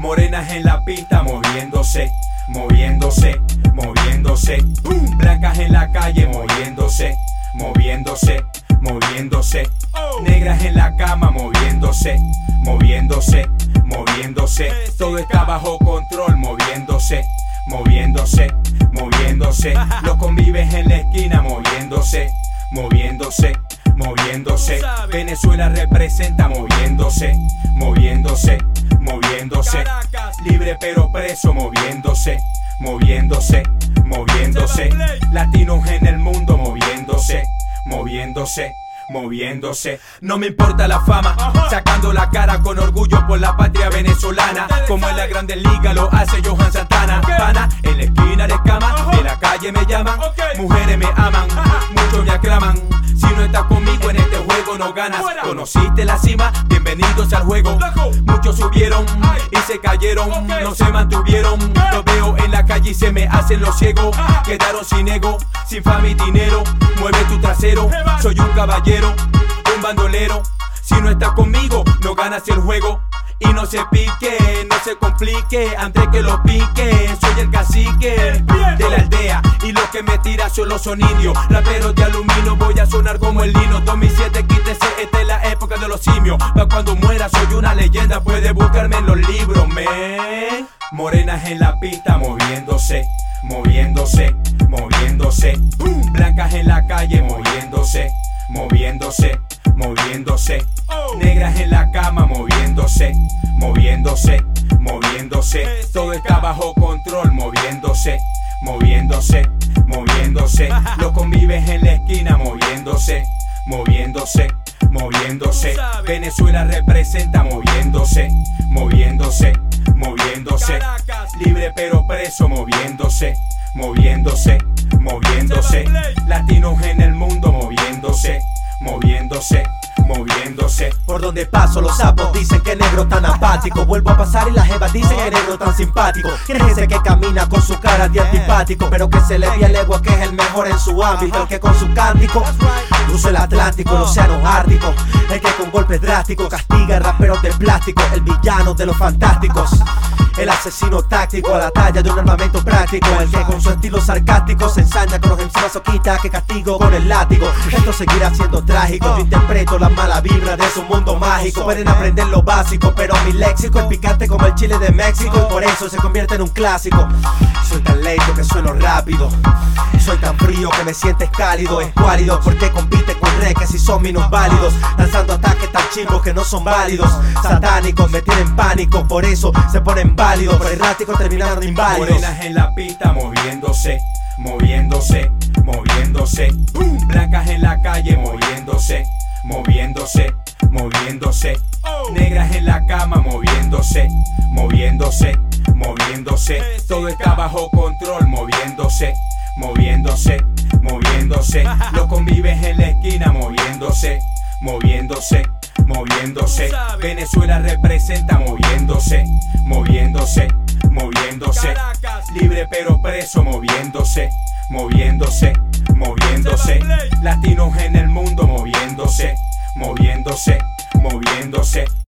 Morenas en la pista moviéndose, moviéndose, moviéndose. Blancas en la calle moviéndose, moviéndose, moviéndose. Negras en la cama moviéndose, moviéndose, moviéndose. Todo está bajo control moviéndose, moviéndose, moviéndose. Los convives en la esquina moviéndose, moviéndose, moviéndose. Venezuela representa moviéndose, moviéndose, moviéndose. Libre pero preso moviéndose, moviéndose, moviéndose. Latinos en el mundo moviéndose, moviéndose, moviéndose. No me importa la fama, sacando la cara con orgullo por la patria venezolana. Como en la Grande Liga lo hace Johan Santana. Pana, en la esquina de cama, en la calle me llaman. Mujeres me aman, muchos me aclaman. Si no estás conmigo en este juego no ganas. Conociste la cima, bienvenidos al juego. Muchos subieron y se cayeron, no se mantuvieron. Los veo en la calle y se me hacen los ciegos. Quedaron sin ego, sin fama y dinero. Mueve tu trasero, soy un caballero, un bandolero. Si no estás conmigo no ganas el juego. Y no se pique, no se complique, antes que lo pique. Soy el cacique de la aldea y los que me tiran solo son indios. Raperos de aluminio, voy a sonar como el Lino. 2007, quítese, esta es la época de los simios. Pa' cuando muera soy una leyenda, puede buscarme en los libros, man. Morenas en la pista moviéndose, moviéndose, moviéndose. Blancas en la calle moviéndose, moviéndose, moviéndose. Negras en la cama moviéndose, moviéndose, moviéndose. Todo está bajo control moviéndose, moviéndose, moviéndose. Los convives en la esquina moviéndose, moviéndose, moviéndose. Venezuela representa moviéndose, moviéndose, moviéndose. Libre pero preso moviéndose, moviéndose, moviéndose. Latinos en el mundo moviéndose, moviéndose, moviéndose. Por donde paso los sapos dicen que negro tan apático. Vuelvo a pasar y las jevas dicen que negro tan simpático. ¿Quién es ese que camina con su cara de antipático? Pero que se le ve a legua que es el mejor en su ámbito. El que con su cántico cruza el Atlántico, el océano Ártico. El que con golpes drásticos castiga raperos de plástico. El villano de los fantásticos, el asesino táctico a la talla de un armamento práctico. El que con su estilo sarcástico se ensaña con los MC masoquistas que castigo con el látigo. Esto seguirá siendo trágico, yo interpreto la mala vibra de su mundo mágico. Pueden aprender lo básico, pero mi léxico es picante como el chile de México. Y por eso se convierte en un clásico. Soy tan lento que sueno rápido, soy tan frío que me sientes cálido. Es cuálido porque compite con re que si son minusválidos, lanzando ataques tan chimbos que no son válidos. Satánicos me tienen pánico, por eso se ponen válidos. Por erráticos terminaron inválidos. Morenas en la pista moviéndose, moviéndose, moviéndose. Blancas en la calle moviéndose, moviéndose, moviéndose. Negras en la cama moviéndose, moviéndose, moviéndose. Todo está bajo control moviéndose, moviéndose, moviéndose. Los convives en la esquina moviéndose, moviéndose, moviéndose. Venezuela representa moviéndose, moviéndose, moviéndose. Libre pero preso moviéndose, moviéndose, moviéndose. Latinos en el mundo moviéndose, moviéndose, moviéndose.